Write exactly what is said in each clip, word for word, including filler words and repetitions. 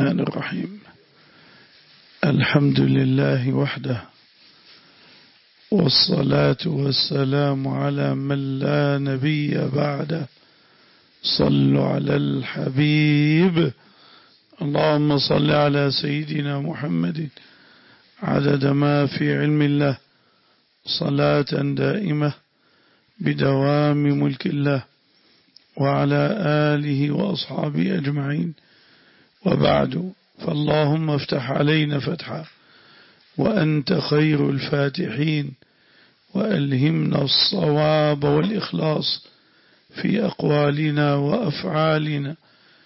الرحمن الرحيم. الحمد لله وحده، والصلاة والسلام على من لا نبي بعده. صلوا على الحبيب. اللهم صل على سيدنا محمد عدد ما في علم الله، صلاة دائمة بدوام ملك الله، وعلى آله وأصحابه أجمعين. وبعد، فاللهم افتح علينا فتحا وأنت خير الفاتحين، وألهمنا الصواب والإخلاص في أقوالنا وأفعالنا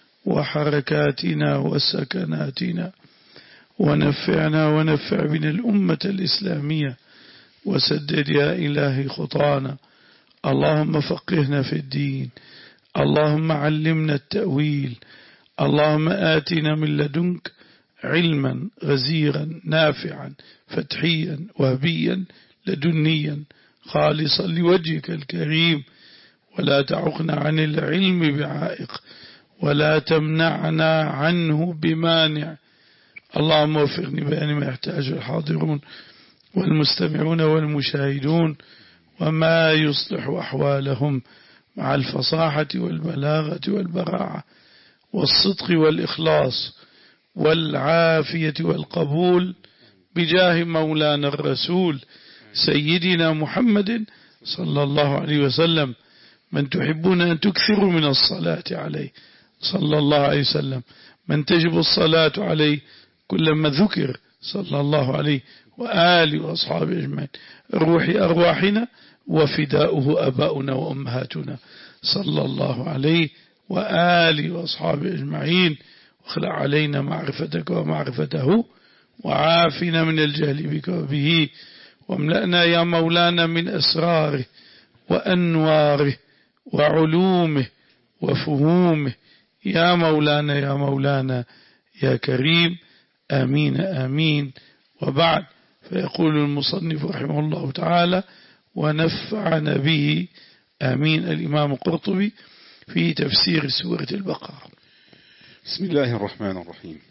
وحركاتنا وسكناتنا، ونفعنا ونفع بنا الأمة الإسلامية، وسدد يا إلهي خطانا. اللهم فقهنا في الدين، اللهم علمنا التأويل، اللهم آتنا من لدنك علما غزيرا نافعا فتحيا وهبيا لدنيا خالصا لوجهك الكريم، ولا تعقنا عن العلم بعائق، ولا تمنعنا عنه بمانع. اللهم وفقني بأن ما يحتاج الحاضرون والمستمعون والمشاهدون، وما يصلح أحوالهم مع الفصاحة والبلاغة والبراعة والصدق والإخلاص والعافية والقبول، بجاه مولانا الرسول سيدنا محمد صلى الله عليه وسلم، من تحبون أن تكثروا من الصلاة عليه صلى الله عليه وسلم، من تجب الصلاة عليه كلما ذكر صلى الله عليه وآله وأصحابه أجمعين. الروح أرواحنا وفداؤه أباؤنا وأمهاتنا صلى الله عليه وآله وأصحابه أجمعين. واخلع علينا معرفتك ومعرفته، وعافنا من الجهل بك وبه، واملأنا يا مولانا من أسراره وأنواره وعلومه وفهومه، يا مولانا يا مولانا يا كريم. آمين آمين. وبعد، فيقول المصنف رحمه الله تعالى: ونفعنا به آمين. الإمام القرطبي في تفسير سورة البقرة. بسم الله الرحمن الرحيم.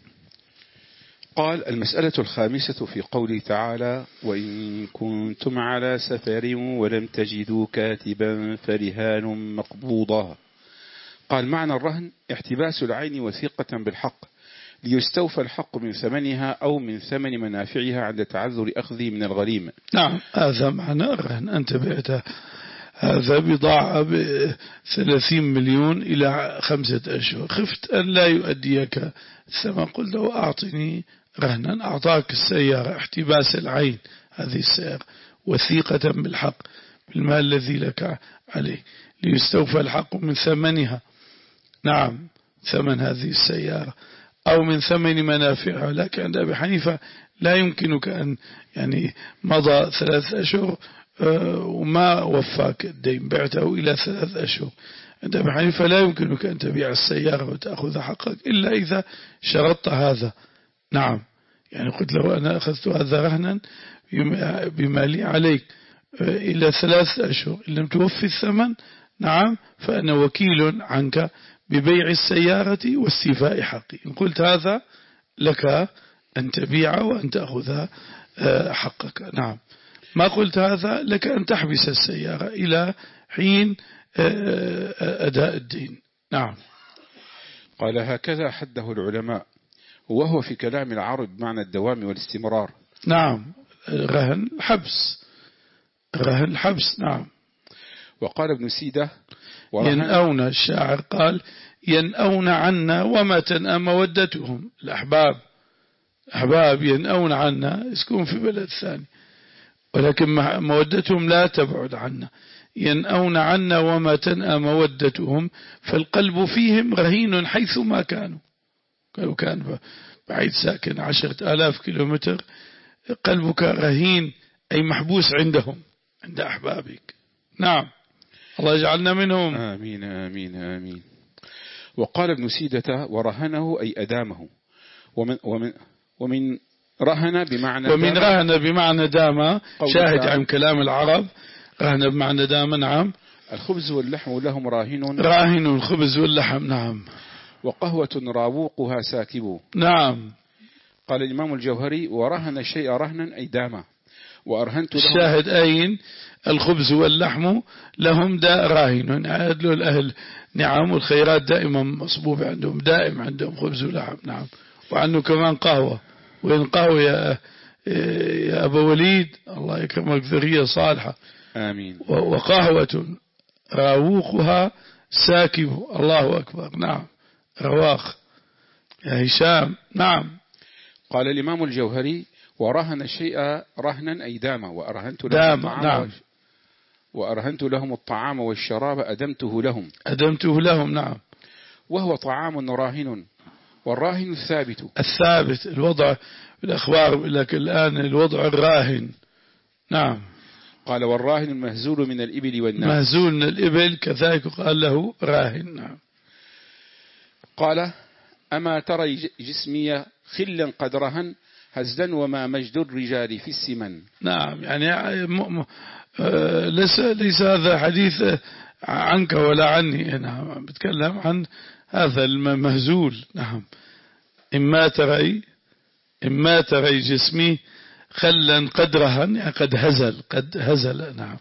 قال: المسألة الخامسة في قوله تعالى: وإن كنتم على سفر ولم تجدوا كاتبا فرهان مقبوضة. قال: معنى الرهن احتباس العين وثيقة بالحق ليستوفى الحق من ثمنها أو من ثمن منافعها عند تعذر أخذه من الغريم. نعم، هذا معنى الرهن. أنت بعت هذا بضاعة بثلاثين مليون إلى خمسة أشهر، خفت أن لا يؤديك الثمن، قلت له أعطني رهنا، أعطاك السيارة، احتباس العين هذه السيارة، وثيقة بالحق بالمال الذي لك عليه، ليستوفى الحق من ثمنها، نعم ثمن هذه السيارة، أو من ثمن منافعها. لكن عند أبي حنيفة لا يمكنك أن يعني مضى ثلاث أشهر وما وفاك الدين، بعته إلى ثلاث أشهر، عند أبي حنيفة لا يمكنك أن تبيع السيارة وتأخذ حقك إلا إذا شرطت هذا. نعم، يعني قلت له أنا أخذت هذا رهنا بمالي عليك إلى ثلاث أشهر، إن لم توفي الثمن نعم فأنا وكيل عنك ببيع السيارة واستيفاء حقي. إن قلت هذا لك أن تبيع وأن تأخذ حقك. نعم، ما قلت هذا لك أن تحبس السيارة إلى حين أداء الدين. نعم. قال: هكذا حده العلماء، وهو في كلام العرب بمعنى الدوام والاستمرار. نعم، رهن حبس، رهن حبس. نعم. وقال ابن سيدة: ينأون، الشاعر قال: ينأون عنا وما تنأى مودتهم. الأحباب أحباب ينأون عنا، يسكون في بلد ثاني، ولكن مودتهم لا تبعد عنا. ينأون عنا وما تنأى مودتهم، فالقلب فيهم رهين حيث ما كانوا. لو كان بعيد ساكن عشرة آلاف كيلومتر، قلبك رهين أي محبوس عندهم، عند أحبابك. نعم، الله يجعلنا منهم. آمين آمين آمين. وقال ابن سيدة: ورهنه أي أدامه. ومن, ومن, ومن رهن بمعنى ومن دام، رهن بمعنى دام، شاهد عن كلام العرب. رهن بمعنى دام. نعم. الخبز واللحم لهم راهن، راهن الخبز واللحم. نعم. وقهوة راووقها ساكب. نعم. قال الإمام الجوهري ورهن الشيء رهنا أي داما وأرهنت لهم. الشاهد أين الخبز واللحم لهم دا راهن عادلوا الأهل نعم والخيرات دائما مصبوب عندهم دائم عندهم خبز ولحم. نعم. وعنه كمان قهوة وين قهوة يا, يا أبا وليد الله يكرمك ذرية صالحة. آمين. وقهوة راووقها ساكب. الله أكبر. نعم. رواق يا هشام. نعم. قال الإمام الجوهري ورهن الشيء رهنا أي داما وأرهنت لهم دام. الطعام نعم. وأرهنت لهم الطعام والشراب أدمته لهم أدمته لهم. نعم. وهو طعام راهن والراهن الثابت الثابت الوضع الأخبار لك الآن الوضع الراهن. نعم. قال والراهن المهزول من الإبل والناس. مهزول من الإبل كذلك قال له راهن. نعم. قال أما ترى جسمي خلا قد رهن هزلا وما مجد الرجال في السمن. نعم. يعني م... م... ليس ليس هذا حديث عنك ولا عني. نعم. بتكلم عن هذا المهزول. نعم. إما ترى إما ترى جسمي خلا قد رهن يعني قد هزل قد هزل. نعم.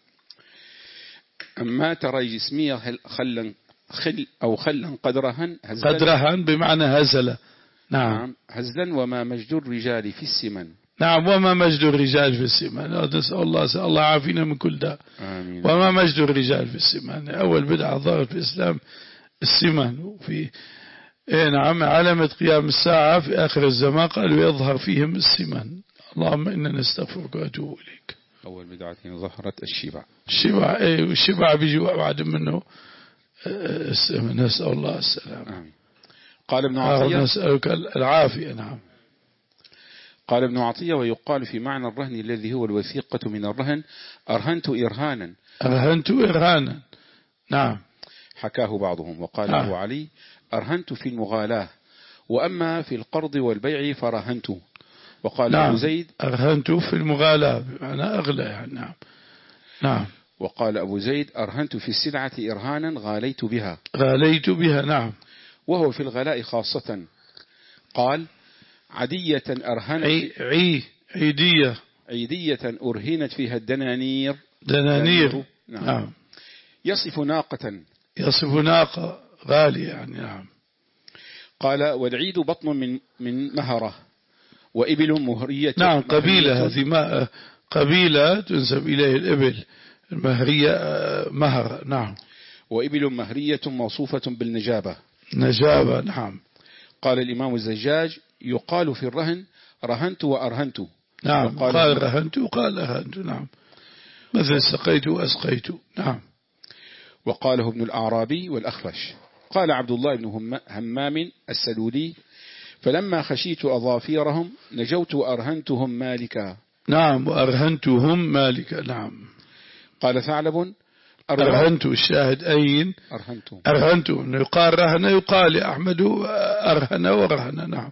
أما ترى جسمي خلا خل أو خلا قد رهن قد رهن بمعنى هزل. نعم. هزلا وما مجد الرجال في السمن. نعم. وما مجد الرجال في السمن. نسأل الله سأل الله عافينا من كل ده. آمين. وما مجد الرجال في السمن. أول بدعة ظهرت في الإسلام السمن. وفي إيه نعم علامة قيام الساعة في آخر الزمان قالوا يظهر فيهم السمن. اللهم إنا نستغفرك وأتوب إليك. أول بدعة ظهرت الشبع. الشبع إيه والشبع بيجي بعد منه نسأل الله السلام. آمين. قال ابن عطية نسألك العافية. نعم. قال ابن عطية ويقال في معنى الرهن الذي هو الوثيقة من الرهن أرهنت إرهانا. أرهنت إرهانا. نعم. حكاه بعضهم. وقال نعم. أبو علي أرهنت في المغالاة وأما في القرض والبيع فرهنت. وقال نعم. أبو زيد أرهنت في المغالاة بمعنى أغلى يعني. نعم. نعم. وقال أبو زيد أرهنت في السلعة إرهانا غاليت بها. غاليت بها. نعم. وهو في الغلاء خاصة. قال عدية أرهنت عي عي عيدية عيدية أرهنت فيها الدنانير. دنانير. نعم. نعم. يصف ناقة يصف ناقة غالية يعني. نعم. قال والعيد بطن من من مهرة وإبل مهرية. نعم. قبيلة هذه ما قبيلة تنسب إليه الإبل المهرية مهر. نعم. وإبل مهرية موصوفة بالنجابة. نجابة. نعم. قال الإمام الزجاج يقال في الرهن رهنت وأرهنت. نعم. قال رهنت وقال أرهنت. نعم. مثل سقيت وأسقيت. نعم. وقاله ابن الأعرابي والأخفش. قال عبد الله بن همام السلولي فلما خشيت أظافيرهم نجوت وأرهنتهم مالكا. نعم. وأرهنتهم مالكا. نعم. قال ثعلب أرهنت. الشاهد أين أرهنت. أرهنت. يقال رهن يقال أحمد أرهن ورهن. نعم.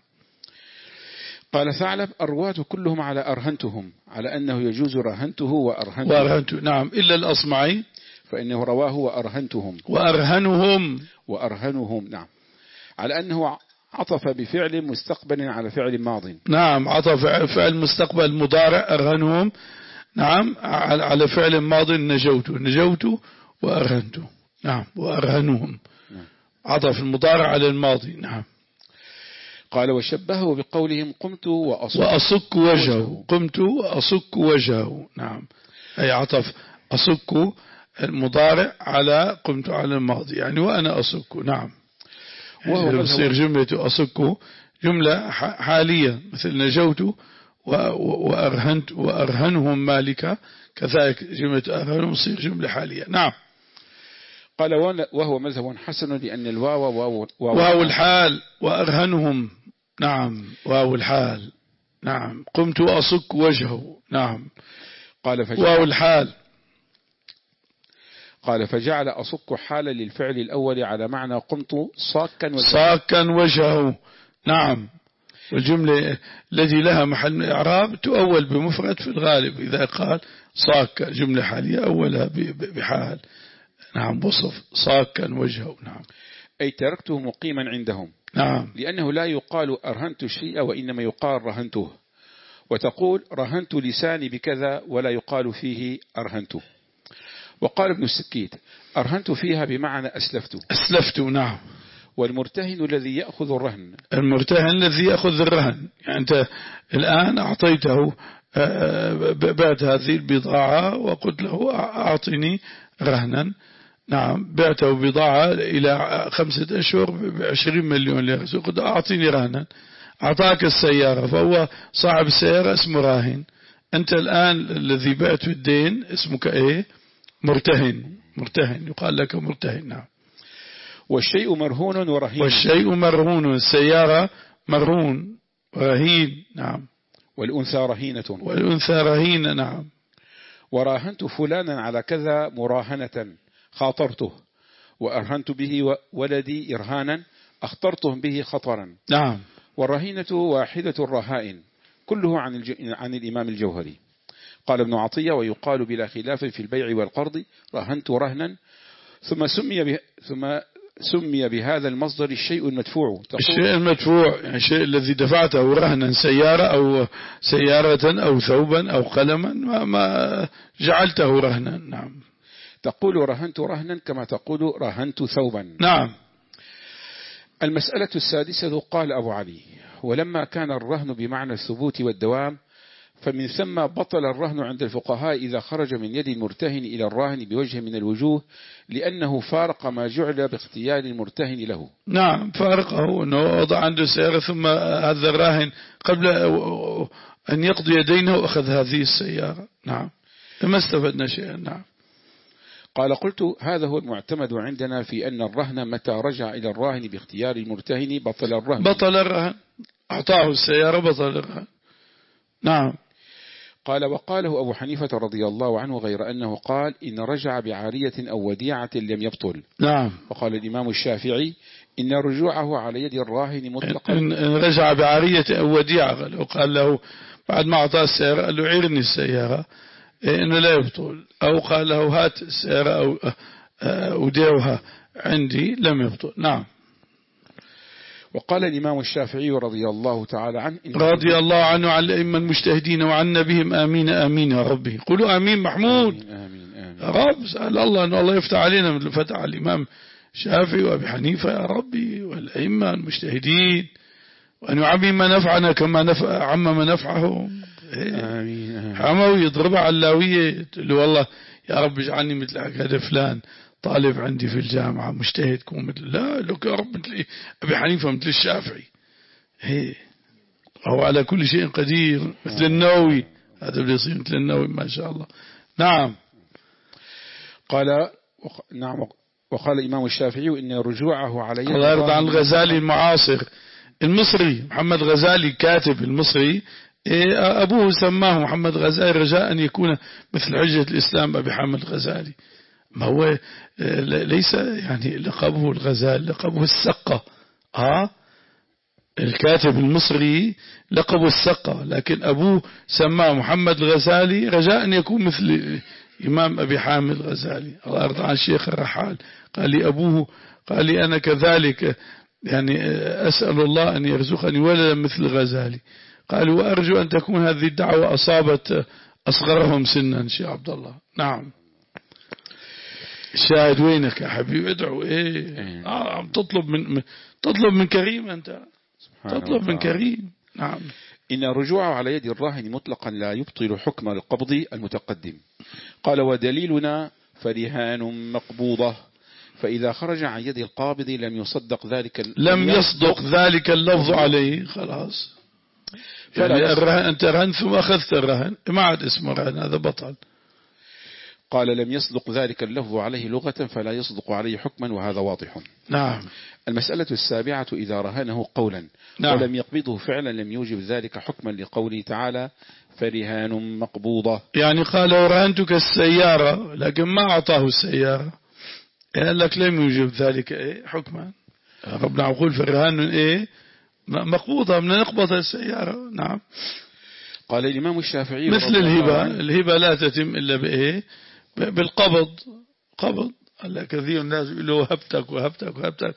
قال ثعلب الرواة كلهم على أرهنتهم على أنه يجوز رهنته وأرهنته. وأرهنت. نعم. إلا الأصمعي فإنه رواه وأرهنتهم وأرهنهم وأرهنهم. نعم. على أنه عطف بفعل مستقبل على فعل ماض. نعم. عطف فعل مستقبل مضارع أرهنهم. نعم. على فعل ماض نجوت نجوت وأرهنت. نعم. وأرهنهم. نعم. عطف المضارع على الماضي. نعم. قال وشبهه بقولهم قمت وأصك, وأصك وجهه. قمت وأصك وجهه. نعم. أي عطف أصك المضارع على قمت على الماضي يعني وأنا أصك. نعم. وهو يصير جملة أصك جملة حالية مثل نجوت وأرهنت وأرهنهم مالكا كذلك جملة أرهنهم تصير جملة حالية. نعم. قال وهو مذهب حسن لأن الواو واو, واو, واو الحال وأرهنهم. نعم. واو الحال. نعم. قمت أصك وجهه. نعم. قال فجعل واو الحال. قال فجعل أصك حالا للفعل الأول على معنى قمت صاكا وجهه. صاكا وجهه. نعم. والجملة التي لها محل إعراب تؤول بمفرد في الغالب إذا قال صاكا جملة حالية أولها بحال. نعم. وصف صاكا وجهه. نعم. أي تركته مقيما عندهم. نعم. لأنه لا يقال أرهنت الشيء وإنما يقال رهنته، وتقول رهنت لساني بكذا ولا يقال فيه أرهنت. وقال ابن السكيت أرهنت فيها بمعنى أسلفت. أسلفت نعم. والمرتهن الذي يأخذ الرهن، المرتهن الذي يأخذ الرهن، يعني أنت الآن أعطيته بعت هذه البضاعة وقلت له أعطني رهنا، نعم بعته بضاعة إلى خمسة أشهر بعشرين مليون ليرة، قلت أعطيني رهنا، أعطاك السيارة، فهو صاحب السيارة اسمه راهن. أنت الآن الذي بعت الدين اسمك إيه؟ مرتهن. مرتهن يقال لك مرتهن. نعم. والشيء مرهون ورهين. والشيء مرهون، السيارة مرهون رهين. نعم. والأنثى رهينة. والأنثى رهينة. نعم. وراهنت فلانا على كذا مراهنة خاطرته، وأرهنت به ولدي إرهانا أخطرته به خطرا. نعم. والرهينة واحدة الرهائن، كله عن, الج... عن الإمام الجوهري. قال ابن عطية ويقال بلا خلاف في البيع والقرض رهنت رهنا، ثم سمي به... ثم سمي بهذا المصدر الشيء المدفوع. الشيء المدفوع يعني الشيء الذي دفعته رهنا، سيارة أو سيارة أو ثوبا أو قلما، ما, ما جعلته رهنا. نعم. تقول رهنت رهنا كما تقول رهنت ثوبا. نعم. المسألة السادسة قال أبو علي ولما كان الرهن بمعنى الثبوت والدوام، فمن ثم بطل الرهن عند الفقهاء إذا خرج من يد المرتهن إلى الراهن بوجه من الوجوه، لأنه فارق ما جعل باختيار المرتهن له. نعم فارقه، أنه وضع عنده سيارة ثم هذا الراهن قبل أن يقضي دينه أخذ هذه السيارة. نعم. فما استفدنا شيئا. نعم. قال قلت هذا هو المعتمد عندنا في أن الرهن متى رجع إلى الراهن باختيار المرتهن بطل الرهن. بطل الرهن، أعطاه السيارة بطل الرهن. نعم. قال وقاله أبو حنيفة رضي الله عنه غير أنه قال إن رجع بعارية أو وديعة لم يبطل. نعم. وقال الإمام الشافعي إن رجوعه على يد الراهن مطلقا. إن رجع بعارية أو وديعة، لو قال له بعد ما أعطاه السيارة قال له عيرني السيارة إنه لا يبطل، أو قال له هات السيارة أو أودعها عندي لم يبطل. نعم. وقال الإمام الشافعي رضي الله تعالى عنه رضي الله عنه عن الأئمة المجتهدين وعنا بهم آمين آمين يا ربي. قولوا آمين محمود. آمين آمين آمين. يا رب سأل الله أن الله يفتح علينا مثل فتح الإمام الشافعي وأبي حنيفة يا ربي، والأئمة المجتهدين، وأن يعمم نفعنا كما نفع عمم نفعهم. آمين آمين. حموي يضربها علاوية تقول له والله يا رب اجعلني مثل هذا فلان طالب عندي في الجامعة مجتهد كون مثل، لا لك يا رب مثل أبي حنيفة مثل الشافعي، هي هو على كل شيء قدير مثل النووي، هذا اللي يصير مثل النووي ما شاء الله. نعم. قال نعم. وقال الإمام الشافعي إن رجوعه على الله يرضى عن الغزالي المعاصر المصري محمد غزالي كاتب المصري، أبوه سماه محمد غزالي رجاء أن يكون مثل حجة الإسلام أبي حامد غزالي. ما هو ليس يعني لقبه الغزال، لقبه السقة. آه الكاتب المصري لقبه السقة، لكن أبوه سماه محمد الغزالي رجاء أن يكون مثل إمام أبي حامد الغزالي. الله يرضى عن الشيخ الرحال قال لي أبوه قال لي أنا كذلك يعني أسأل الله أن يرزقني ولدا مثل الغزالي. قال وأرجو أن تكون هذه الدعوة أصابت أصغرهم سنا شيخ عبد الله. نعم. الشاهد وينك يا حبيبي؟ ادعو ايه آه عم تطلب من تطلب من كريم، أنت تطلب من كريم. نعم. إن رجوعه على يد الراهن مطلقا لا يبطل حكم القبض المتقدم. قال ودليلنا فرهان مقبوضة، فإذا خرج عن يد القابض لم يصدق ذلك لم يصدق ذلك اللفظ عليه خلاص. يعني الرهن أنت رهن ثم أخذت الرهن ما عاد اسمه رهن، هذا بطل. قال لم يصدق ذلك اللفظ عليه لغة فلا يصدق عليه حكما، وهذا واضح. نعم. المسألة السابعة إذا رهنه قولا نعم. ولم يقبضه فعلا لم يوجب ذلك حكما لقوله تعالى فرهان مقبوضة. يعني قال رهنتك السيارة لكن ما أعطاه السيارة، قال لك لم يوجب ذلك إيه حكما. ربنا يقول فرهان إيه مقبوضة من نقبض السيارة. نعم. قال الإمام الشافعي مثل الهبة، الهبة لا تتم إلا بإيه بالقبض. قبض. هلا كثير الناس يقولوا وهبتك وهبتك وهبتك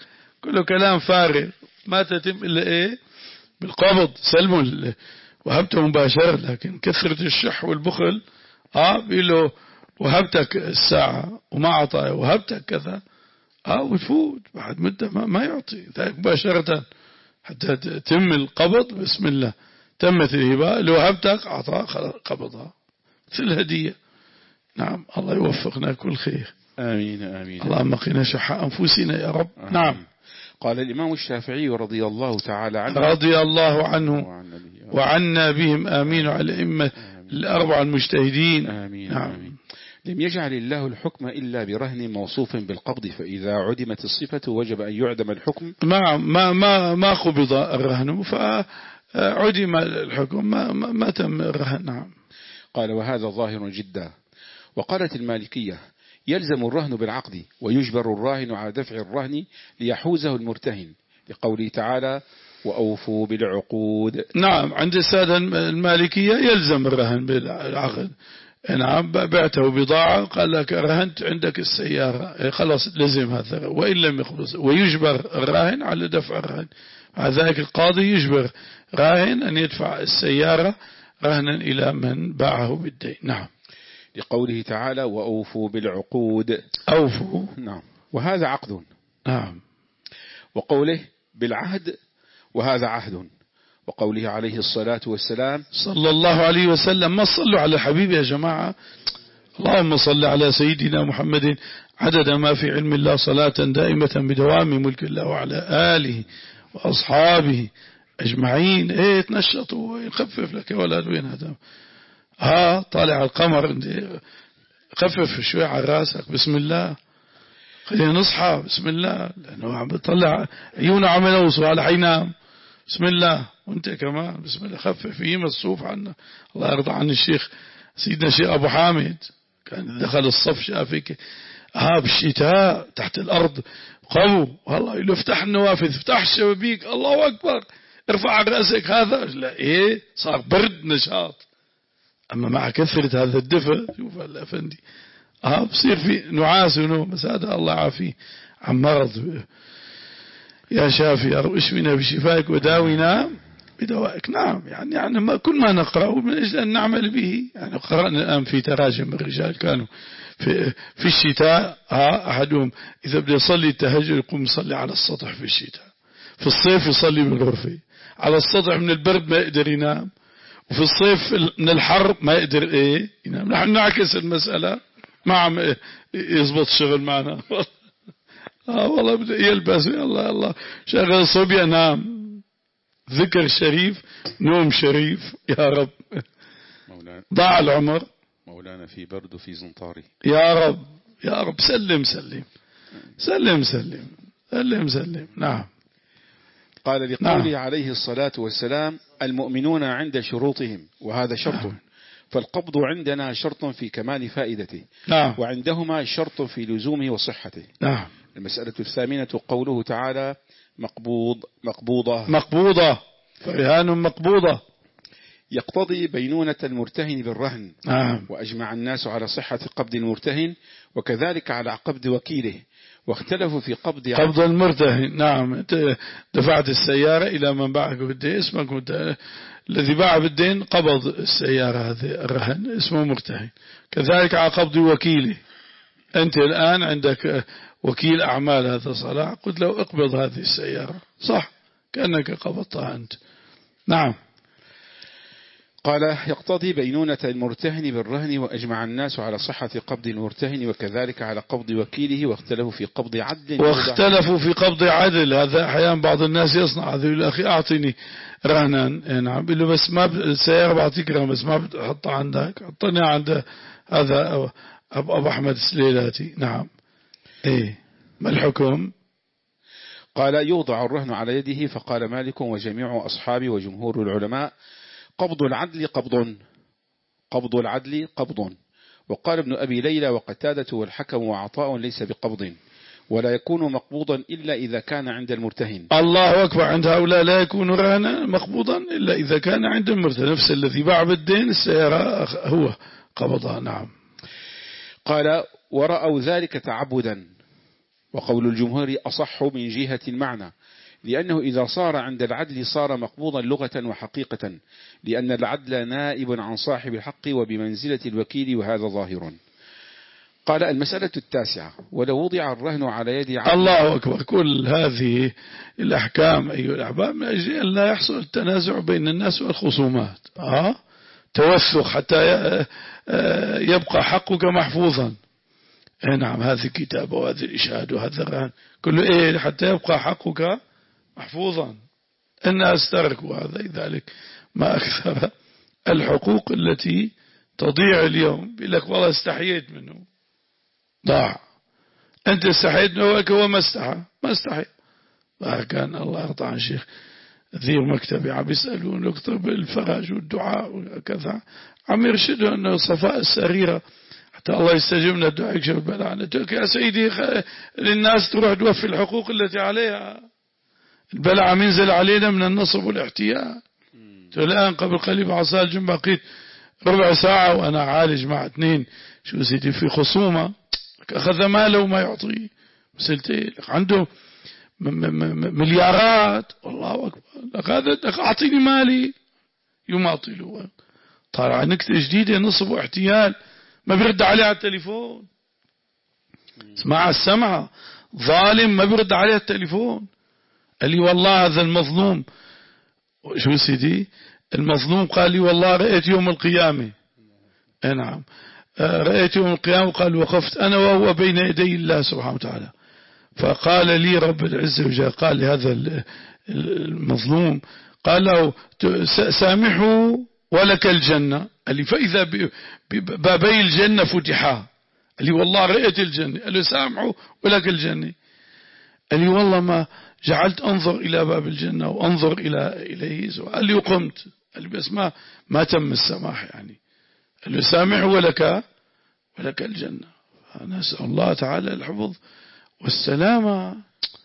كله كلام فارغ ما تتم إلا إيه بالقبض سلم وهبته مباشرة. لكن كثرة الشح والبخل آه بيقول وهبتك الساعة وما عطايا وهبتك كذا آه ويفوت بعد مدة ما, ما يعطي ذلك مباشرة حتى تم القبض. بسم الله تمت الهباء لو هبتك عطاء قبضها مثل هدية. نعم الله يوفقنا كل خير. آمين آمين. اللهم قنا شح أنفسنا يا رب. آمين. نعم. قال الإمام الشافعي رضي الله تعالى عنه رضي الله عنه وعنا بهم آمين على الأئمة الأربعة المجتهدين. آمين. نعم. آمين. لم يجعل الله الحكم إلا برهن موصوف بالقبض، فإذا عدمت الصفة وجب أن يعدم الحكم. ما ما ما ما قبض الرهن فعدم الحكم ما ما, ما تم الرهن. نعم. قال وهذا ظاهر جدا. وقالت المالكية يلزم الرهن بالعقد ويجبر الراهن على دفع الرهن ليحوزه المرتهن لقوله تعالى وأوفوا بالعقود. نعم عند السادة المالكية يلزم الرهن بالعقد. نعم بعته بضاعة قال لك رهنت عندك السيارة خلاص لزم هذا وإن لم يخلص ويجبر الراهن على دفع الرهن. مع ذلك القاضي يجبر راهن أن يدفع السيارة رهنا إلى من باعه بالدين. نعم. لقوله تعالى وأوفوا بالعقود. أوفوا. نعم. وهذا عقد. نعم. وقوله بالعهد وهذا عهد. وقوله عليه الصلاة والسلام صلى الله عليه وسلم. ما صلوا على حبيبي يا جماعة. اللهم صل على سيدنا محمد عدد ما في علم الله صلاة دائمة بدوام ملك الله وعلى آله وأصحابه أجمعين. ايه تنشطوا يخفف لك يا ولد وين هذا ها طالع القمر خفف شوي على راسك بسم الله خلينا نصحى بسم الله لأنه عم بيطلع عيونه عم ينوصوا على حينام بسم الله وانت كمان بسم الله خفف يم الصوف عنا. الله يرضى عن الشيخ سيدنا الشيخ أبو حامد كان دخل الصف شافك ها بالشتاء تحت الأرض قووا والله يقول افتح النوافذ افتح الشبابيك الله أكبر ارفع رأسك هذا لا ايه صار برد نشاط. أما مع كثرة هذا الدفء شوف الأفندي اه بصير في نعاس ونوم. بس هذا الله عافيه عن مرض. يا شافي يا رب اشفنا بشفائك وداونا بدوائك. نعم يعني يعني ما كل ما نقرأه من أجل أن نعمل به. يعني قرأنا الآن في تراجم الرجال كانوا في في الشتاء ها أحدهم إذا بده يصلي التهجد يقوم يصلي على السطح في الشتاء. في الصيف يصلي بالغرفة. على السطح من البرد ما يقدر ينام. وفي الصيف من الحر ما يقدر ايه ينام. نحن نعكس المسألة ما عم يزبط الشغل معنا. اه والله بده يلبس الله الله شغل صبية نام. ذكر شريف نوم شريف يا رب. ضاع العمر مولانا في برد وفي زنطاري يا رب يا رب. سلم سلم سلم سلم سلم سلم. نعم. قال لقوله نعم. عليه الصلاة والسلام المؤمنون عند شروطهم وهذا شرط. نعم. فالقبض عندنا شرط في كمال فائدته. نعم. وعندهما شرط في لزومه وصحته. نعم. المسألة الثامنة قوله تعالى مقبوض مقبوضة مقبوضة فرهان مقبوضة يقتضي بينونة المرتهن بالرهن. نعم. وأجمع الناس على صحة قبض المرتهن وكذلك على قبض وكيله. واختلفوا في قبض قبض المرتهن. نعم. دفعت السيارة إلى من باعك بالدين اسمك الذي باع بالدين قبض السيارة هذه الرهن اسمه مرتهن. كذلك على قبض وكيله. أنت الآن عندك وكيل أعمال هذا صلاح قلت له اقبض هذه السيارة صح كأنك قبضتها أنت. نعم. قال يقتضي بينونة المرتهن بالرهن وأجمع الناس على صحة قبض المرتهن وكذلك على قبض وكيله. واختلفوا في قبض عدل واختلفوا في قبض عدل. هذا أحيانا بعض الناس يصنع هذا يقول أخي أعطيني رهنا. نعم بيقول له بس ما السيارة بعطيك رهن بس ما بتحطها عندك حطني عند هذا أبو أحمد السليلاتي. نعم. إيه ما الحكم؟ قال يوضع الرهن على يده. فقال مالك وجميع أصحابي وجمهور العلماء قبض العدل قبض قبض العدل قبض. وقال ابن أبي ليلى وقتادة والحكم وعطاء ليس بقبض ولا يكون مقبوضا إلا إذا كان عند المرتهن. الله أكبر. عند هؤلاء لا يكون رهنا مقبوضا إلا إذا كان عند المرتهن. نفس الذي باع بالدين السيارة هو قبضها. نعم. قال ورأوا ذلك تعبدا وقول الجمهور أصح من جهة المعنى، لأنه إذا صار عند العدل صار مقبوضا لغة وحقيقة، لأن العدل نائب عن صاحب الحق وبمنزلة الوكيل، وهذا ظاهر. قال المسألة التاسعة: ولو وضع الرهن على يد عدل. الله أكبر. كل هذه الأحكام أيها الأحباب من أجل أن لا يحصل التنازع بين الناس والخصومات، آه؟ توثق حتى يبقى حقك محفوظا. إيه نعم، هذه كتابة وهذه الإشهاد وهذا الرهن كله إيه حتى يبقى حقك محفوظا. الناس تركوا هذا، لذلك ما أكثر الحقوق التي تضيع اليوم. بيقول لك والله استحييت منه، ضاع. أنت استحييت منه، هو ما استحى ما استحي. كان الله يرضى عن شيخ ذي مكتبي عم يسألون يكتب الفرج والدعاء وكذا، عم يرشدوا أنه صفاء السريرة حتى الله يستجيب لنا الدعاء يكشف البلاء. نترك يا سيدي للناس تروح توفي الحقوق التي عليها. البلاء عم ينزل علينا من النصب والاحتيال. الآن قبل قليل عصا الجمعة بقيت ربع ساعة وأنا عالج مع اثنين شو سيدي في خصومة، أخذ ماله وما يعطيه مسلتين، عنده مليارات. والله أكبر، هذا أعطيني مالي يماطله. طالع نكتة جديدة، نصب واحتيال، ما بيرد عليه على التليفون. اسمع السمعة، ظالم ما بيرد عليه التليفون. قال لي والله هذا المظلوم شو سيدي المظلوم قال لي والله رأيت يوم القيامة. نعم رأيت يوم القيامة، قال وقفت أنا وهو بين يدي الله سبحانه وتعالى، فقال لي رب العزة وجل قال لهذا المظلوم قال له سامحه ولك الجنة. قال لي فإذا بابي الجنة فتحا. قال لي والله رأيت الجنة. قال له سامحه ولك الجنة. قال لي والله ما جعلت أنظر إلى باب الجنة وأنظر إلى إليه. قال لي وقمت. قال لي بس ما ما تم السماح يعني. قال له سامحه ولك ولك الجنة. نسأل الله تعالى الحفظ والسلامة.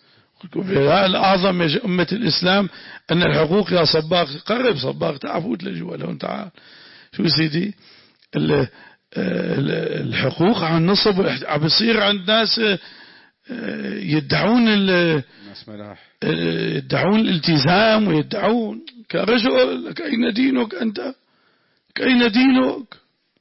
الأعظم يا أمة الإسلام أن الحقوق يا صباغ قرب صباغ تعفوت لجوا لهم تعال شو سيدي الحقوق عن نصب عم بيصير عند ناس يدعون يدعون الالتزام ويدعون كرجل كأين دينك أنت كأين دينك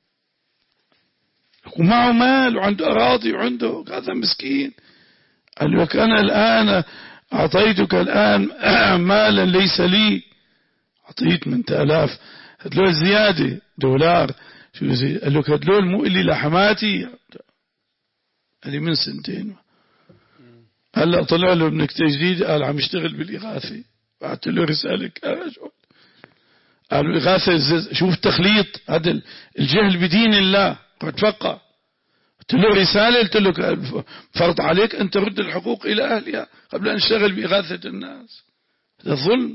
ومعه مال وعنده أراضي وعنده هذا مسكين. قال لك أنا الآن أعطيتك الآن مالا ليس لي، أعطيت من تألاف هدلول زيادة دولار شو زي. قال لك هدلول مو إلي لحماتي. قال لي من سنتين. هلا طلع له ابنك جديد قال عم يشتغل بالإغاثة. بعثت له رسالة يا رجل قال الإغاثة شوف التخليط هذا الجهل بدين الله تفقه. قلت له رسالة قلت له فرض عليك أن ترد الحقوق إلى أهلها قبل أن نشتغل بإغاثة الناس. هذا ظلم.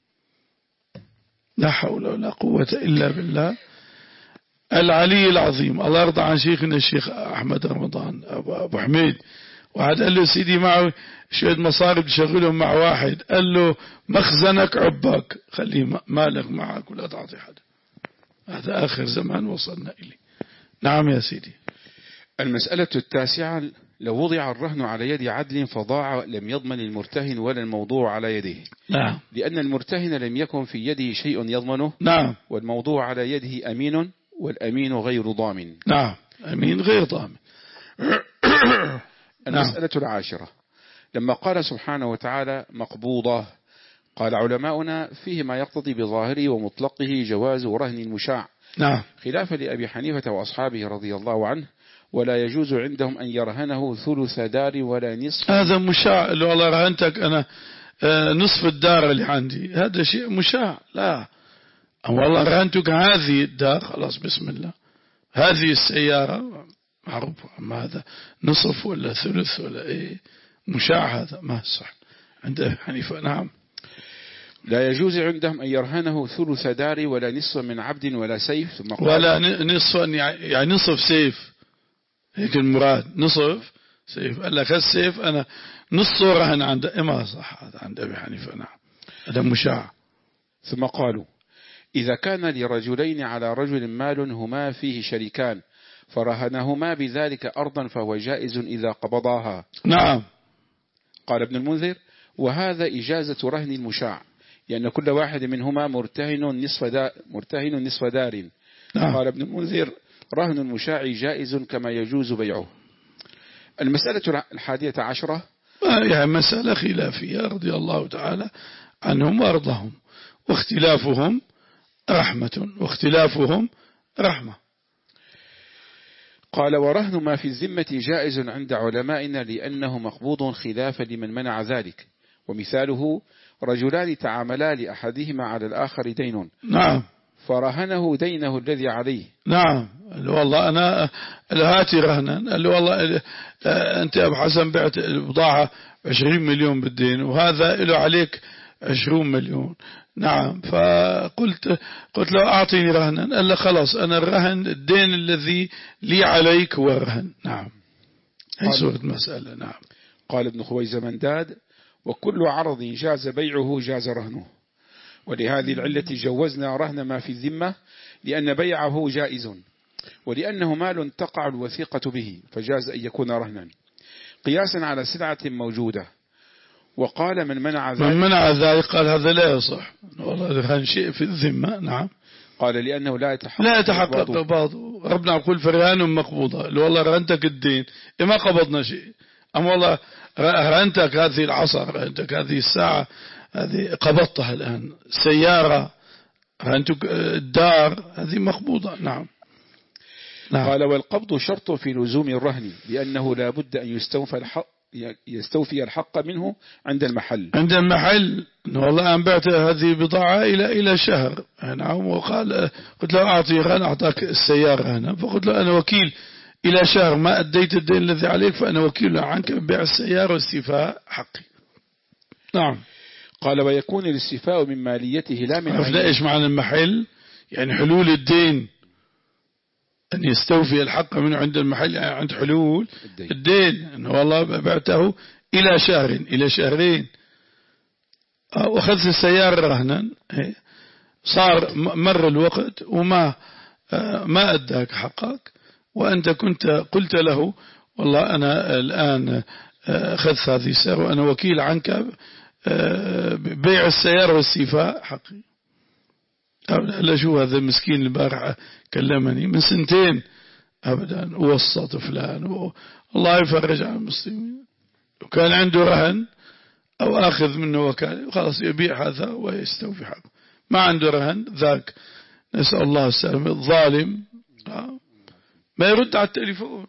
لا حول ولا قوة إلا بالله العلي العظيم. الله يرضى عن شيخنا الشيخ أحمد رمضان أبو حميد. وعاد قال له سيدي معه شوية مصاري تشغلهم مع واحد. قال له مخزنك عبك خليه مالك معك ولا تعطي حدا. هذا آخر زمان وصلنا إليه. نعم يا سيدي. المسألة التاسعة: لو وضع الرهن على يد عدل فضاع لم يضمن المرتهن ولا الموضوع على يده. نعم. لأن المرتهن لم يكن في يده شيء يضمنه. نعم. والموضوع على يده أمين والأمين غير ضامن. نعم. أمين غير ضامن. المسألة العاشرة: لما قال سبحانه وتعالى مقبوضة، قال علماؤنا فيه ما يقتضي بظاهره ومطلقه جواز رهن المشاع. نعم. خلافا لأبي حنيفة وأصحابه رضي الله عنه، ولا يجوز عندهم أن يرهنه ثلث دار ولا نصف. هذا مشاع. لو والله رهنتك أنا نصف الدار اللي عندي هذا شيء مشاع. لا والله رهنتك هذه الدار خلاص بسم الله هذه السيارة معروف. أما هذا نصف ولا ثلث ولا إيه مشاع هذا ما صح عند أبي حنيفة. نعم. لا يجوز عندهم أن يرهنه ثلث دار ولا نصف من عبد ولا سيف. ثم قال ولا نصف يعني نصف سيف هيك المراد نصف سيف. قال لك السيف أنا نص رهن عند إما صح هذا عند أبي حنيفة. نعم هذا مشاع. ثم قالوا إذا كان لرجلين على رجل مال هما فيه شريكان فرهنهما بذلك أرضا فهو جائز إذا قبضاها. نعم. قال ابن المنذر: وهذا إجازة رهن المشاع، لأن كل واحد منهما مرتهن نصف دار, مرتهن نصف دار. نعم. قال ابن المنذر: رهن المشاع جائز كما يجوز بيعه. المسألة الحادية عشرة، يعني مسألة خلافية رضي الله تعالى عنهم وأرضهم، واختلافهم رحمة واختلافهم رحمة. قال: ورهن ما في الذمة جائز عند علمائنا لأنه مقبوض خلافا لمن منع ذلك، ومثاله: رجلان تعاملا لأحدهما على الآخر دين، نعم، فرهنه دينه الذي عليه. نعم. قال والله أنا هاتي رهنا، قال له والله أنت يا أبو حسن بعت البضاعة عشرين مليون بالدين، وهذا له عليك عشرون مليون. نعم. فقلت قلت له أعطيني رهنا، قال له خلاص أنا الرهن الدين الذي لي عليك هو الرهن. نعم. هي صورة مسألة. نعم. قال ابن خويزمنداد: وكل عرض جاز بيعه جاز رهنه، ولهذه العلة جوزنا رهن ما في الذمة لأن بيعه جائز، ولأنه مال تقع الوثيقة به فجاز أن يكون رهنا قياسا على سلعة موجودة. وقال من منع ذلك من منع ذلك قال هذا لا يصح، والله الرهن شيء في الذمة. نعم. قال لأنه لا يتحقق لا يتحقق قبضه. ربنا يقول فرهان مقبوضة، والله رهنتك الدين ما قبضنا شيء، أما والله رهنتك هذه العصا، رهنتك هذه الساعة، هذه قبضتها الآن. سيارة رهنتك، الدار هذه مقبوضة. نعم. نعم. قال: والقبض شرط في لزوم الرهن لأنه لا بد أن يستوفى الحق يستوفي الحق منه عند المحل. عند المحل. والله أنا بعت هذه بضاعة إلى إلى شهر. نعم. وقال قلت له أعطي غن، أعطاك السيارة هنا، فقلت له أنا وكيل إلى شهر ما أديت الدين الذي عليك، فأنا وكيل عنك ببيع السيارة واستيفاء حقي. نعم. قال: ويكون الاستيفاء من ماليته لا من عرفنا إيش معنى المحل؟ يعني حلول الدين، أن يستوفي الحق منه عند المحل، يعني عند حلول الدين, الدين. أنه والله بعته إلى شهر إلى شهرين، وأخذت السيارة رهنا، صار مر الوقت وما ما أداك حقك، وأنت كنت قلت له والله أنا الآن أخذت هذه السيارة وأنا وكيل عنك بيع السيارة واستيفاء حقي. لا، شو هذا المسكين البارحة كلمني من سنتين أبدا، ووسط فلان و... الله يفرج عن المسلمين، وكان عنده رهن أو آخذ منه وكالة، خلاص يبيع هذا ويستوفي حقه. ما عنده رهن ذاك، نسأل الله السلامة، الظالم ما يرد على التليفون،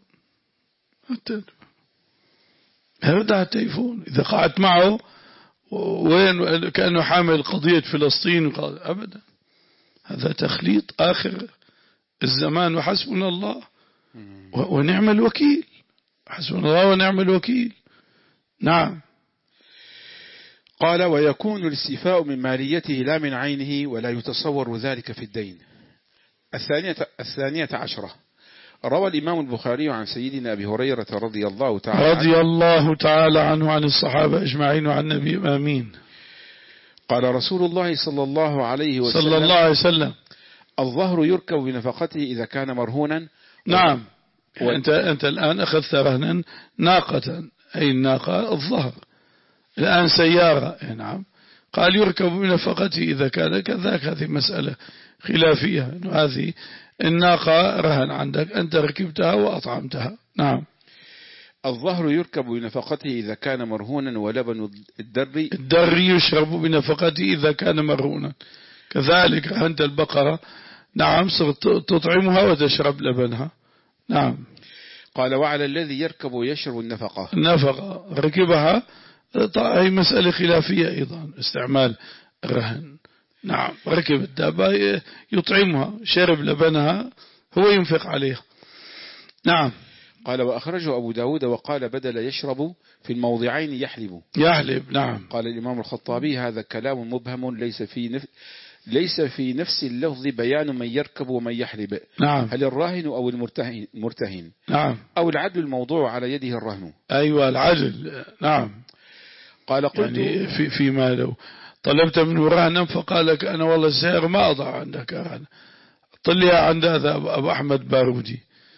ما يرد على التليفون. إذا قعدت معه وين كأنه حامل قضية فلسطين أبدا. هذا تخليط آخر الزمان، وحسبنا الله ونعم الوكيل، حسبنا الله ونعم الوكيل. نعم. قال: ويكون الاستيفاء من ماليته لا من عينه، ولا يتصور ذلك في الدين. الثانية, الثانية عشرة، روى الإمام البخاري عن سيدنا أبي هريرة رضي الله تعالى رضي عنه الله تعالى عنه عن الصحابة أجمعين وعن النبي آمين. قال رسول الله صلى الله عليه وسلم صلى الله عليه وسلم: الظهر يركب بنفقته إذا كان مرهونا. نعم. و... أنت, أنت الآن أخذت رهنا ناقة، أي الناقة الظهر، الآن سيارة. نعم. قال يركب بنفقته إذا كان كذاك. هذه مسألة خلافية، هذه الناقة رهن عندك، أنت ركبتها وأطعمتها. نعم. الظهر يركب بنفقته إذا كان مرهونا، ولبن الدر الدر يشرب بنفقته إذا كان مرهونا. كذلك رهنت البقرة، نعم، صرت تطعمها وتشرب لبنها. نعم. قال: وعلى الذي يركب ويشرب النفقة. النفقة ركبها، هي مسألة خلافية أيضا، استعمال الرهن. نعم. ركب الدابة يطعمها، شرب لبنها، هو ينفق عليها. نعم. قال: وأخرجه أبو داود وقال: بدل يشرب في الموضعين يحلب. يحلب. نعم. قال الإمام الخطابي: هذا كلام مبهم ليس في نف... ليس في نفس اللفظ بيان من يركب ومن يحلب. نعم. هل الراهن أو المرتهن مرتهن نعم. أو العدل الموضوع على يده الرهن. أيوة العدل. نعم. قال: قلت يعني في فيما لو طلبت منه رهنا فقال لك أنا والله السيارة ما أضع عندك رهن، طلعها عند هذا أبو أحمد بارودي،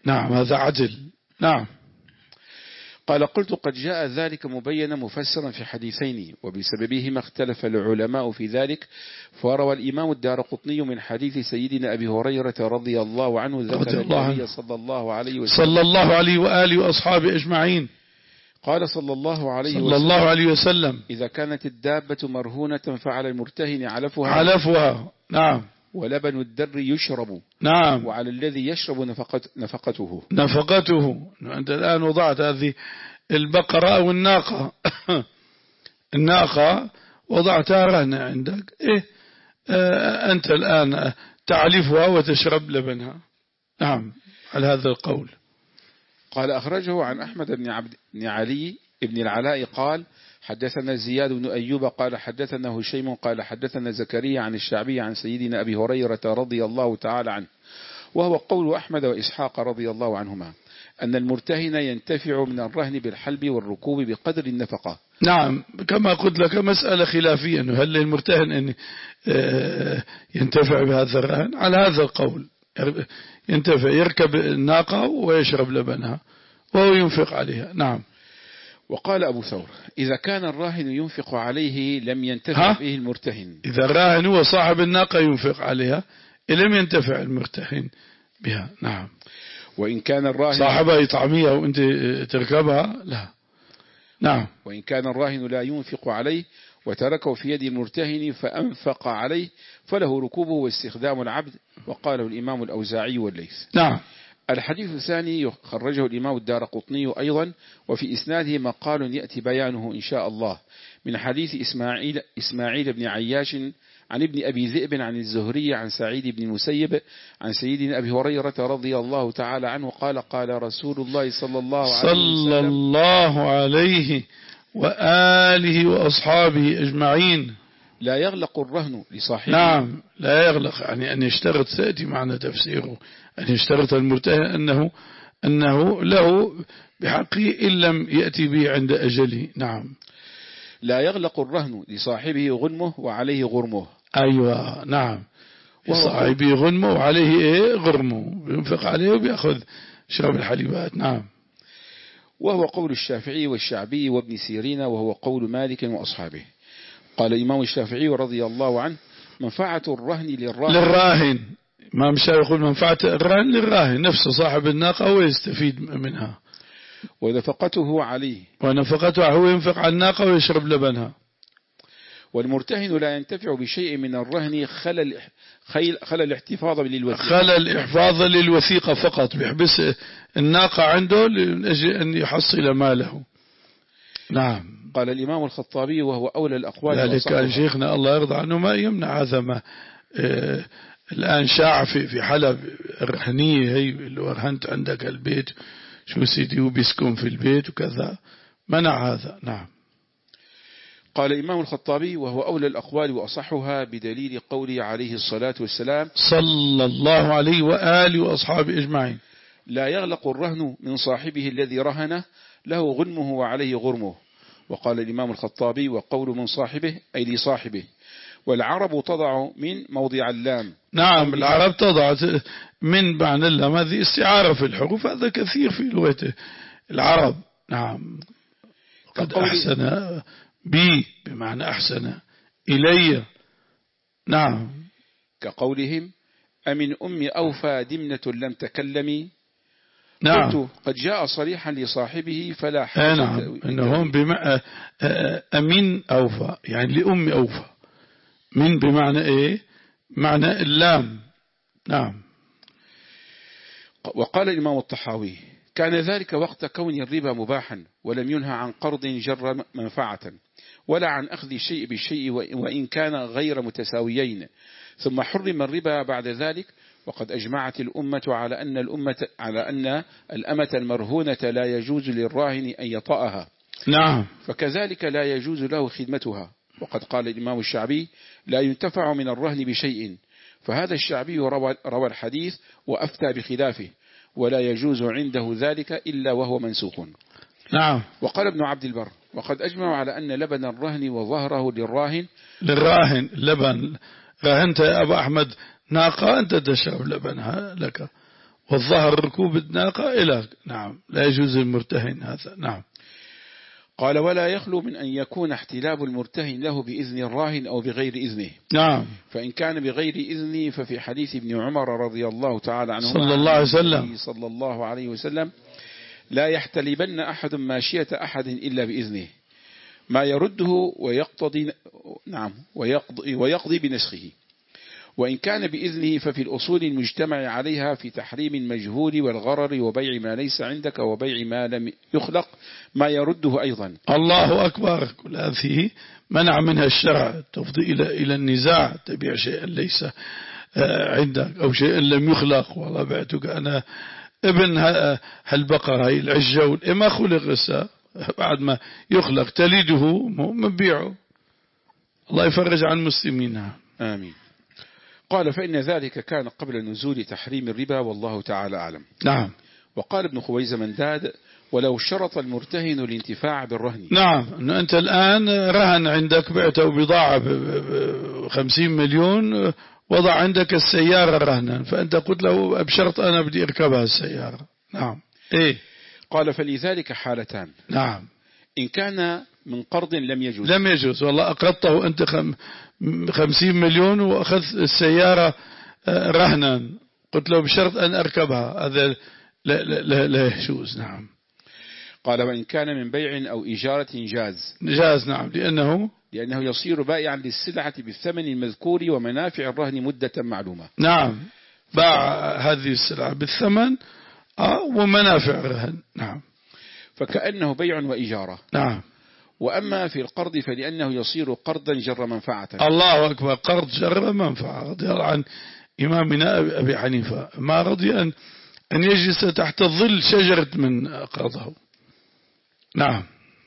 نعم هذا عدل. نعم. قال قلت قد جاء ذلك مبينا مفسرا في حديثين وبسببهما اختلف العلماء في ذلك، فروى الإمام الدارقطني من حديث سيدنا أبي هريرة رضي الله عنه ذكر النبي صلى الله عليه وسلم صلى الله عليه وآله وأصحابه أجمعين قال صلى الله عليه صلى وسلم الله عليه وسلم إذا كانت الدابة مرهونة فعلى المرتهن علفها علفها نعم ولبن الدر يشرب نعم وعلى الذي يشرب نفقت نفقته نفقته. أنت الآن وضعت هذه البقرة أو الناقة الناقة وضعتها رهنة عندك إيه آه أنت الآن تعلفها وتشرب لبنها. نعم على هذا القول. قال أخرجه عن أحمد بن عبد بن علي بن العلاء قال حدثنا زياد بن أيوب قال حدثنا هشيم قال حدثنا زكريا عن الشعبي عن سيدنا أبي هريرة رضي الله تعالى عنه، وهو قول أحمد وإسحاق رضي الله عنهما أن المرتهن ينتفع من الرهن بالحلب والركوب بقدر النفقة. نعم كما قلت لك مسألة خلافية أنه هل المرتهن أن ينتفع بهذا الرهن؟ على هذا القول ينتفع يركب الناقة ويشرب لبنها وهو ينفق عليها. نعم. وقال أبو ثور إذا كان الراهن ينفق عليه لم ينتفع به المرتهن. إذا الراهن هو صاحب الناقة ينفق عليها لم ينتفع المرتهن بها. نعم. وإن كان الراهن صاحبها يطعميها وأنت تركبها لا. نعم. وإن كان الراهن لا ينفق عليه وتركه في يد المرتهن فأنفق عليه فله ركوبه واستخدام العبد، وقاله الإمام الأوزاعي والليث. نعم. الحديث الثاني خرجه الإمام الدارقطني أيضا وفي إسناده مقال يأتي بيانه إن شاء الله من حديث إسماعيل, إسماعيل بن عياش عن ابن أبي ذئب عن الزهري عن سعيد بن المسيب عن سيدنا أبي هريرة رضي الله تعالى عنه قال قال رسول الله صلى الله عليه وسلم صلى الله عليه وآله وأصحابه أجمعين لا يغلق الرهن لصاحبه. نعم لا يغلق يعني أن يشترط سيأتي معنا تفسيره أن يشترط المرتهن أنه, أنه له بحقه إن لم يأتي به عند أجله. نعم. لا يغلق الرهن لصاحبه غنمه وعليه غرمه. أيوة نعم لصاحبه غنمه وعليه إيه غرمه بينفق عليه وبيأخذ شرب الحليبات. نعم. وهو قول الشافعي والشعبي وابن سيرين وهو قول مالك وأصحابه. قال الإمام الشافعي رضي الله عنه منفعة الرهن للراهن للراهن ما مش يقول منفعة الرهن للراهن نفسه صاحب الناقة ويستفيد منها ونفقته عليه ونفقته هو ينفق على الناقة ويشرب لبنها. والمرتهن لا ينتفع بشيء من الرهن خلى خلى الاحتفاظ للوثيقة خلى الاحفاظ للوثيقة فقط بيحبس الناقة عنده لأجل أن يحصل ماله. نعم. قال الإمام الخطابي وهو أولى الأقوال ذلك كان شيخنا الله يرضى عنه ما يمنع هذا ما آه الآن شاع في في حلب الرهنية هي اللي رهنت عندك البيت شو سيدي وبيسكن في البيت وكذا منع هذا. نعم. قال الإمام الخطابي وهو أولى الأقوال وأصحها بدليل قوله عليه الصلاة والسلام صلى الله عليه وآله وأصحابه أجمعين لا يغلق الرهن من صاحبه الذي رهنه له غنمه وعليه غرمه. وقال الإمام الخطابي وقول من صاحبه أي لصاحبه. والعرب تضع من موضع اللام. نعم العرب تضع من معنى اللام هذه استعارة في الحروف هذا كثير في لغة العرب. نعم. قد أحسن بي بمعنى أحسن إلي. نعم. كقولهم أمن أم أوفى دمنة لم تكلمي. نعم. قلت قد جاء صريحا لصاحبه فلا حاجة. نعم إنهم بمعنى أمين أوفى يعني لأم أوفى من بمعنى إيه معنى اللام. نعم. وقال الإمام الطحاوي كان ذلك وقت كون الربا مباحا ولم ينهى عن قرض جر منفعة ولا عن أخذ الشيء بالشيء وإن كان غير متساويين، ثم حرم الربا بعد ذلك. وقد أجمعت الأمة على أن الأمة على أن الأمة المرهونة لا يجوز للراهن أن يطأها. نعم. فكذلك لا يجوز له خدمتها. وقد قال الإمام الشعبي لا ينتفع من الرهن بشيء، فهذا الشعبي روى, روى الحديث وأفتى بخلافه ولا يجوز عنده ذلك إلا وهو منسوخ. نعم. وقال ابن عبد البر وقد أجمعوا على أن لبن الرهن وظهره للراهن للراهن لبن راهنت يا أبا أحمد ناقة أنت تشرب لبنها لك والظهر ركوب الناقة إلى نعم لا يجوز المرتهن هذا. نعم. قال ولا يخلو من أن يكون احتلاب المرتهن له بإذن الراهن أو بغير إذنه. نعم. فإن كان بغير إذنه ففي حديث ابن عمر رضي الله تعالى عنه صلى الله عليه وسلم صلى الله عليه وسلم لا يحتلبن أحد ماشية أحد إلا بإذنه ما يرده ويقتضي نعم ويقضي, ويقضي بنسخه. وإن كان بإذنه ففي الأصول المجتمع عليها في تحريم المجهول والغرر وبيع ما ليس عندك وبيع ما لم يخلق ما يرده أيضا. الله أكبر. كل هذه منع منها الشرع تفضي إلى إلى النزاع تبيع شيئا ليس عندك أو شيئا لم يخلق. والله بعتك أنا ابن هالبقرة هي العجة والإما خلق لسه بعد ما يخلق تليده مبيعه. الله يفرج عن المسلمين. آمين. قال فإن ذلك كان قبل نزول تحريم الربا والله تعالى أعلم. نعم. وقال ابن خويزة منداد ولو شرط المرتهن الانتفاع بالرهن. نعم. أنه أنت الآن رهن عندك بعته بضاعة بخمسين مليون وضع عندك السيارة رهنا فأنت قلت له بشرط أنا بدي أركبها السيارة. نعم. إيه. قال فلذلك حالتان. نعم. إن كان من قرض لم يجوز لم يجوز. والله أقرضته أنت خمسين مليون وأخذت السيارة رهنا قلت له بشرط أن أركبها هذا لا, لا, لا يجوز. نعم. قال وإن كان من بيع أو إجارة جاز. جاز. نعم. لأنه لأنه يصير بائعا للسلعة بالثمن المذكور ومنافع الرهن مدة معلومة. نعم. باع هذه السلعة بالثمن ومنافع الرهن. نعم. فكأنه بيع وإجارة. نعم. وأما في القرض فلأنه يصير قرضا جر منفعة. الله أكبر. قرض جر منفعة. رضي الله عن إمامنا أبي حنيفة ما رضي أن أن يجلس تحت ظل شجرة من قرضه. نعم.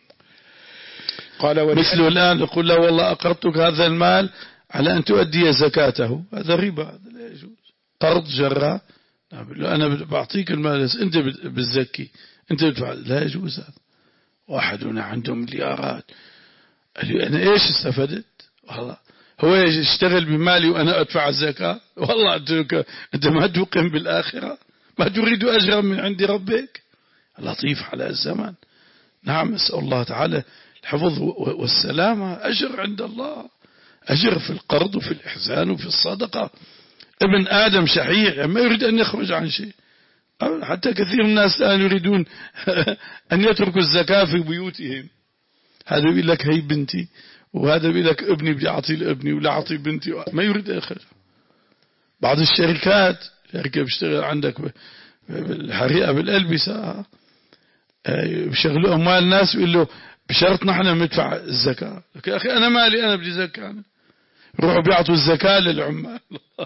قال مثله الآن يقول له والله أقرضتك هذا المال على أن تؤدي زكاته هذا ربا. هذا لا يجوز. قرض جر. أنا بعطيك المال أنت بتزكي أنت بتدفع. لا يجوز هذا. واحدنا عنده مليارات قال لي أنا إيش استفدت؟ والله هو يشتغل بمالي وأنا أدفع الزكاة. والله أنت ما توقن بالآخرة ما تريد أجرا من عند ربك. لطيف على الزمن. نعم. أسأل الله تعالى الحفظ والسلامة. أجر عند الله. أجر في القرض وفي الإحسان وفي الصدقة. ابن آدم شحيح ما يريد أن يخرج عن شيء. حتى كثير من الناس الآن يريدون أن يتركوا الزكاة في بيوتهم. هذا يقول لك هي بنتي وهذا يقول لك ابني بدي أعطي لابني ولا أعطي بنتي ما يريد آخر. بعض الشركات شركة بيشتغل عندك بالحريقة بالألبسة بيشغلوا أموال الناس ويقول له بشرط نحن ندفع الزكاة. يا أخي أنا مالي أنا بدي زكاة. يروحوا بيعطوا الزكاة للعمال.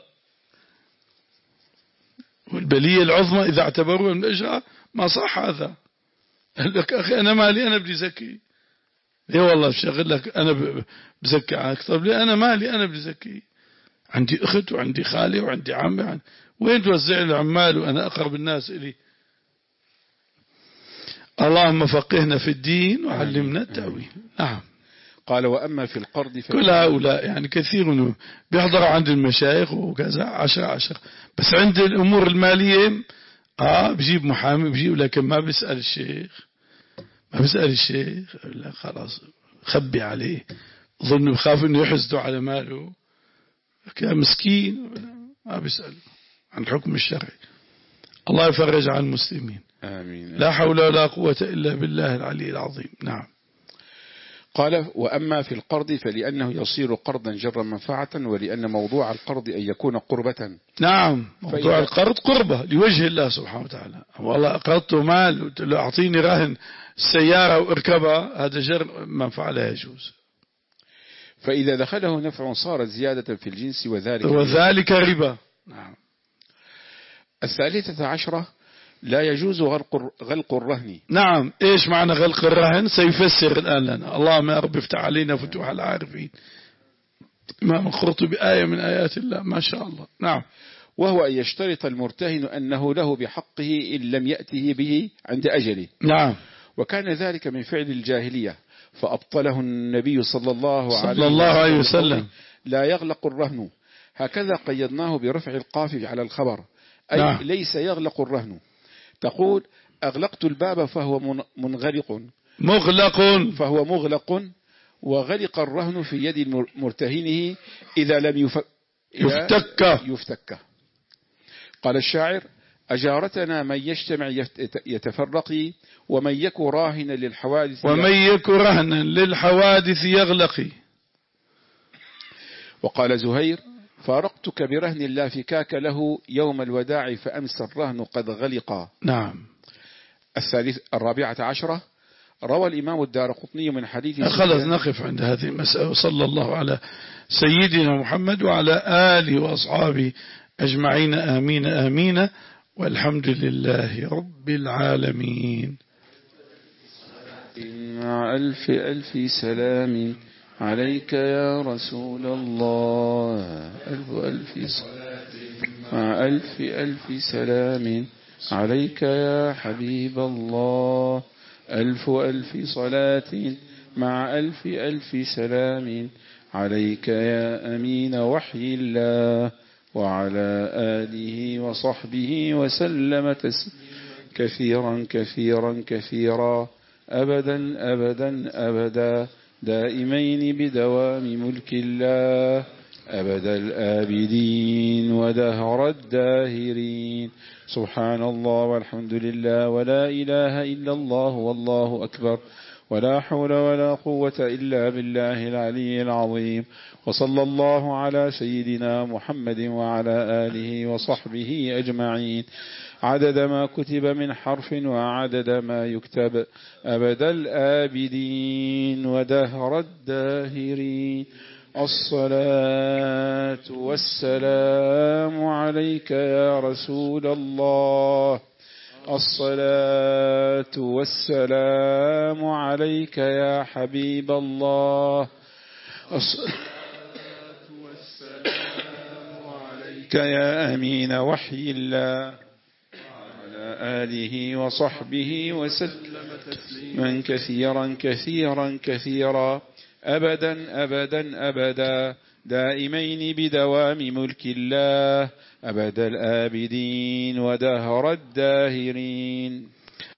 والبلية العظمى إذا اعتبروها من الأجرة ما صح هذا. قال لك أخي أنا مالي أنا بدي زكي. ليه والله بشغل لك أنا بزكي عنك. طب ليه أنا مالي أنا بدي زكي. عندي أخت وعندي خالي وعندي عمي عن... وين توزع العمال وأنا أقرب الناس إلي. اللهم فقهنا في الدين وعلمنا التأويل. نعم. قال وأما في القرض كل هؤلاء يعني كثير بيحضروا عند المشايخ وكذا عشر عشر بس عند الأمور المالية آه بجيب محامي بجيب لكن ما بيسأل الشيخ ما بيسأل الشيخ لا خلاص خبي عليه ظن بخاف إنه يحسدوا على ماله كان مسكين ما بيسأل عن الحكم الشرعي. الله يفرج عن المسلمين. آمين. لا حول ولا قوة إلا بالله العلي العظيم. نعم. قال وأما في القرض فلأنه يصير قرضا جر منفعة ولأن موضوع القرض أن يكون قربة. نعم. موضوع القرض قربة لوجه الله سبحانه وتعالى. والله أقرضت مال أعطيني رهن السيارة واركبها هذا جر منفعة لا يجوز. فإذا دخله نفع صارت زيادة في الجنس وذلك وذلك ربا. نعم. الثالثة عشرة لا يجوز غلق غلق الرهن. نعم. إيش معنى غلق الرهن سيفسر الآن لنا. اللهم يا رب افتح علينا فتوح العارفين. إمام القرطبي آية من آيات الله ما شاء الله. نعم. وهو أن يشترط المرتهن أنه له بحقه إن لم يأته به عند أجله. نعم. وكان ذلك من فعل الجاهلية فأبطله النبي صلى الله عليه, صلى الله عليه وسلم. لا يغلق الرهن. هكذا قيدناه برفع القاف على الخبر أي نعم. ليس يغلق الرهن. تقول أغلقت الباب فهو منغلق، مغلق فهو مغلق، وغلق الرهن في يد مرتهنه إذا لم يفك يفتك يفتك. قال الشاعر أجارتنا من يجتمع يتفرق، ومن يك راهنا للحوادث ومن يك رهنا للحوادث يغلق. وقال زهير فارقتك برهن لا فكاك له يوم الوداع فأمس الرهن قد غلق. نعم. الثالث الرابعة عشرة روى الإمام الدارقطني من حديث خلص نقف عند هذه المسألة. وصلى الله على سيدنا محمد وعلى آله وأصحابه أجمعين آمين آمين والحمد لله رب العالمين. مع ألف ألف سلام عليك يا رسول الله، ألف ألف مع ألف ألف سلام عليك يا حبيب الله، ألف ألف صلاة مع ألف ألف سلام عليك يا أمين وحي الله، وعلى آله وصحبه وسلم كثيرا كثيرا كثيرا أبدا أبدا أبدا دائمين بدوام ملك الله، أبد الآبدين ودهر الداهرين. سبحان الله والحمد لله ولا إله إلا الله والله أكبر، ولا حول ولا قوة إلا بالله العلي العظيم. وصلى الله على سيدنا محمد وعلى آله وصحبه أجمعين، عدد ما كتب من حرف وعدد ما يكتب، أبد الآبدين ودهر الداهرين. الصلاة والسلام عليك يا رسول الله، الصلاة والسلام عليك يا حبيب الله، الصلاة والسلام عليك يا أمين وحي الله، وعلى آله وصحبه وسلم تسليما كثيرا كثيرا كثيرا أبدا أبدا أبدا دائمين بدوام ملك الله، أبد الآبدين ودهر الداهرين.